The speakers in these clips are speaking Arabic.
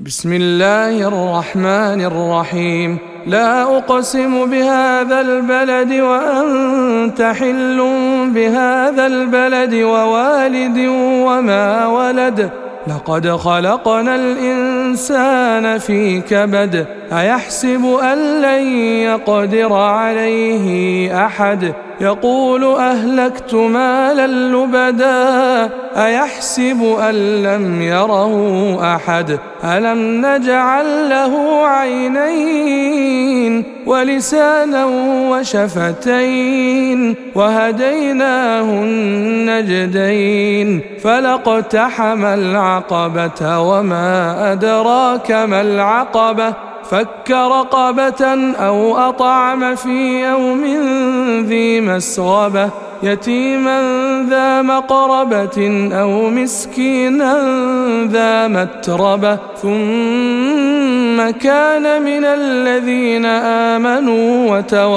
بسم الله الرحمن الرحيم. لا أقسم بهذا البلد وأنت حل بهذا البلد ووالد وما ولد. لقد خلقنا الإنسان في كبد. أيحسب أن لن يقدر عليه أحد. يقول أهلكت مالا لبدا. أيحسب أن لم يره أحد. ألم نجعل له عينين ولسانا وشفتين وهديناه النجدين. فلاقتحم العقبة وما أدراك ما العقبة. فك رقبة أو أطعم في يوم ذي مسغبة. يتيما ذا مقربة أو مسكينا ذا متربة. ثم كان من الذين آمنوا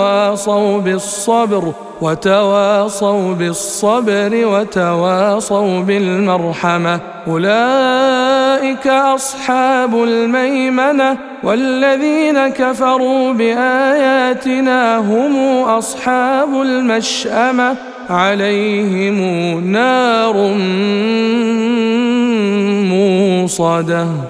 وتواصوا بالصبر وتواصوا بالمرحمة. أولئك أصحاب الميمنة. والذين كفروا بآياتنا هم أصحاب المشأمة. عليهم نار موصدة.